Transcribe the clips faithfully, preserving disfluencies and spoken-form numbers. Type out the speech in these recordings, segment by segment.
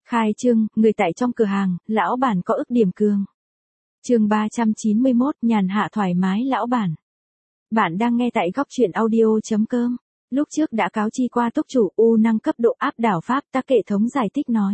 Khai trương, người tại trong cửa hàng, lão bản có ức điểm cường. Chương ba trăm chín mươi mốt, nhàn hạ thoải mái lão bản. Bạn đang nghe tại góc truyện audio chấm com. Lúc trước đã cáo chi qua túc chủ U năng cấp độ áp đảo pháp tắc hệ thống giải thích nói.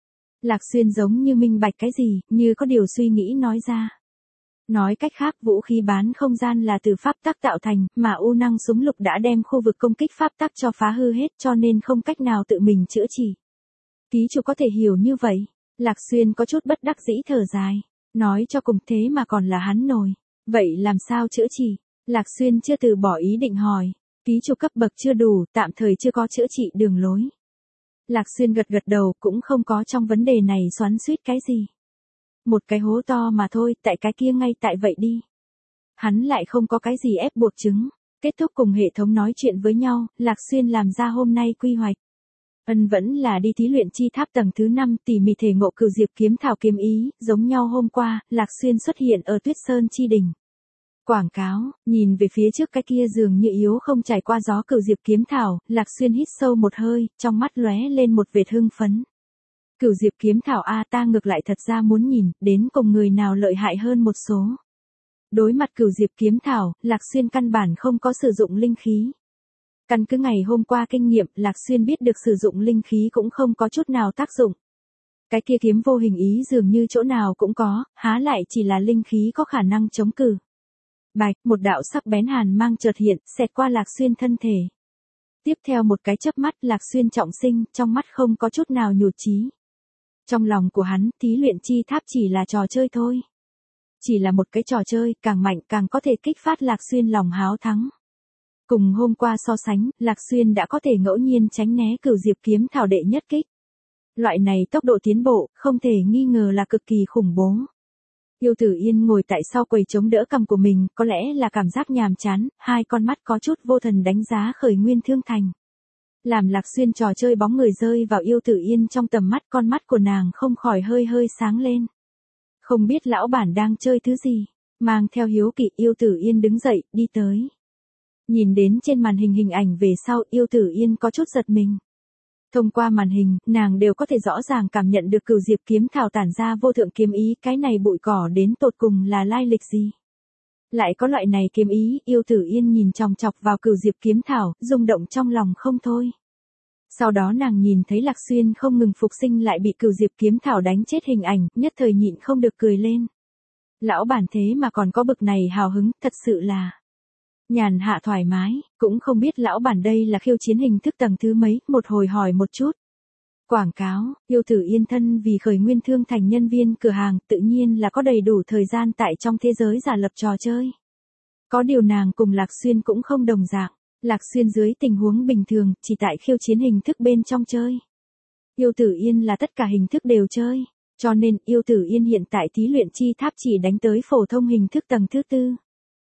Lạc Xuyên giống như minh bạch cái gì, như có điều suy nghĩ nói ra. Nói cách khác vũ khí bán không gian là từ pháp tắc tạo thành, mà U năng súng lục đã đem khu vực công kích pháp tắc cho phá hư hết cho nên không cách nào tự mình chữa trị. Ký chủ có thể hiểu như vậy. Lạc Xuyên có chút bất đắc dĩ thở dài. Nói cho cùng thế mà còn là hắn nổi. Vậy làm sao chữa trị? Lạc Xuyên chưa từ bỏ ý định hỏi. Ký chủ cấp bậc chưa đủ, tạm thời chưa có chữa trị đường lối. Lạc Xuyên gật gật đầu, cũng không có trong vấn đề này xoắn xuýt cái gì. Một cái hố to mà thôi, tại cái kia ngay tại vậy đi. Hắn lại không có cái gì ép buộc chứng. Kết thúc cùng hệ thống nói chuyện với nhau, Lạc Xuyên làm ra hôm nay quy hoạch. Ân vẫn là đi thí luyện chi tháp tầng thứ năm tỉ mỉ thể ngộ cửu diệp kiếm thảo kiếm ý, giống nhau hôm qua, Lạc Xuyên xuất hiện ở Tuyết Sơn chi đỉnh. Quảng cáo, nhìn về phía trước cái kia dường như yếu không trải qua gió cửu diệp kiếm thảo, Lạc Xuyên hít sâu một hơi, trong mắt lóe lên một vệt hưng phấn. Cửu diệp kiếm thảo a ta ngược lại thật ra muốn nhìn, đến cùng người nào lợi hại hơn một số. Đối mặt cửu diệp kiếm thảo, Lạc Xuyên căn bản không có sử dụng linh khí. Căn cứ ngày hôm qua kinh nghiệm, Lạc Xuyên biết được sử dụng linh khí cũng không có chút nào tác dụng. Cái kia kiếm vô hình ý dường như chỗ nào cũng có, há lại chỉ là linh khí có khả năng chống cự. Bạch, một đạo sắc bén hàn mang chợt hiện, xẹt qua Lạc Xuyên thân thể. Tiếp theo một cái chớp mắt, Lạc Xuyên trọng sinh, trong mắt không có chút nào nhụt chí. Trong lòng của hắn, thí luyện chi tháp chỉ là trò chơi thôi. Chỉ là một cái trò chơi, càng mạnh càng có thể kích phát Lạc Xuyên lòng háo thắng. Cùng hôm qua so sánh, Lạc Xuyên đã có thể ngẫu nhiên tránh né cửu diệp kiếm thảo đệ nhất kích. Loại này tốc độ tiến bộ, không thể nghi ngờ là cực kỳ khủng bố. Yêu Tử Yên ngồi tại sau quầy chống đỡ cằm của mình, có lẽ là cảm giác nhàm chán, hai con mắt có chút vô thần đánh giá Khởi Nguyên Thương Thành. Làm Lạc Xuyên trò chơi bóng người rơi vào Yêu Tử Yên trong tầm mắt, con mắt của nàng không khỏi hơi hơi sáng lên. Không biết lão bản đang chơi thứ gì, mang theo hiếu kỳ Yêu Tử Yên đứng dậy, đi tới. Nhìn đến trên màn hình hình ảnh về sau, Yêu Tử Yên có chút giật mình. Thông qua màn hình, nàng đều có thể rõ ràng cảm nhận được cửu diệp kiếm thảo tản ra vô thượng kiếm ý, cái này bụi cỏ đến tột cùng là lai lịch gì. Lại có loại này kiếm ý, Yêu Tử Yên nhìn chòng chọc vào cửu diệp kiếm thảo, rung động trong lòng không thôi. Sau đó nàng nhìn thấy Lạc Xuyên không ngừng phục sinh lại bị cửu diệp kiếm thảo đánh chết hình ảnh, nhất thời nhịn không được cười lên. Lão bản thế mà còn có bực này hào hứng, thật sự là nhàn hạ thoải mái, cũng không biết lão bản đây là khiêu chiến hình thức tầng thứ mấy, một hồi hỏi một chút. Quảng cáo, Yêu Tử Yên thân vì Khởi Nguyên Thương Thành nhân viên cửa hàng, tự nhiên là có đầy đủ thời gian tại trong thế giới giả lập trò chơi. Có điều nàng cùng Lạc Xuyên cũng không đồng dạng, Lạc Xuyên dưới tình huống bình thường, chỉ tại khiêu chiến hình thức bên trong chơi. Yêu Tử Yên là tất cả hình thức đều chơi, cho nên Yêu Tử Yên hiện tại thí luyện chi tháp chỉ đánh tới phổ thông hình thức tầng thứ tư.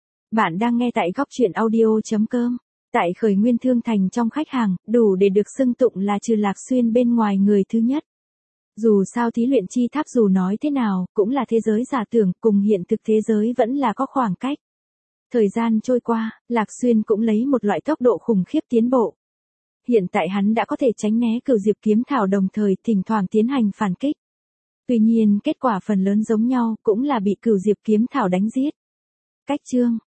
Bạn đang nghe tại góc truyện audio chấm com. Tại Khởi Nguyên Thương Thành trong khách hàng, đủ để được xưng tụng là trừ Lạc Xuyên bên ngoài người thứ nhất. Dù sao thí luyện chi tháp dù nói thế nào, cũng là thế giới giả tưởng, cùng hiện thực thế giới vẫn là có khoảng cách. Thời gian trôi qua, Lạc Xuyên cũng lấy một loại tốc độ khủng khiếp tiến bộ. Hiện tại hắn đã có thể tránh né cửu diệp kiếm thảo đồng thời thỉnh thoảng tiến hành phản kích. Tuy nhiên kết quả phần lớn giống nhau, cũng là bị cửu diệp kiếm thảo đánh giết. Cách chương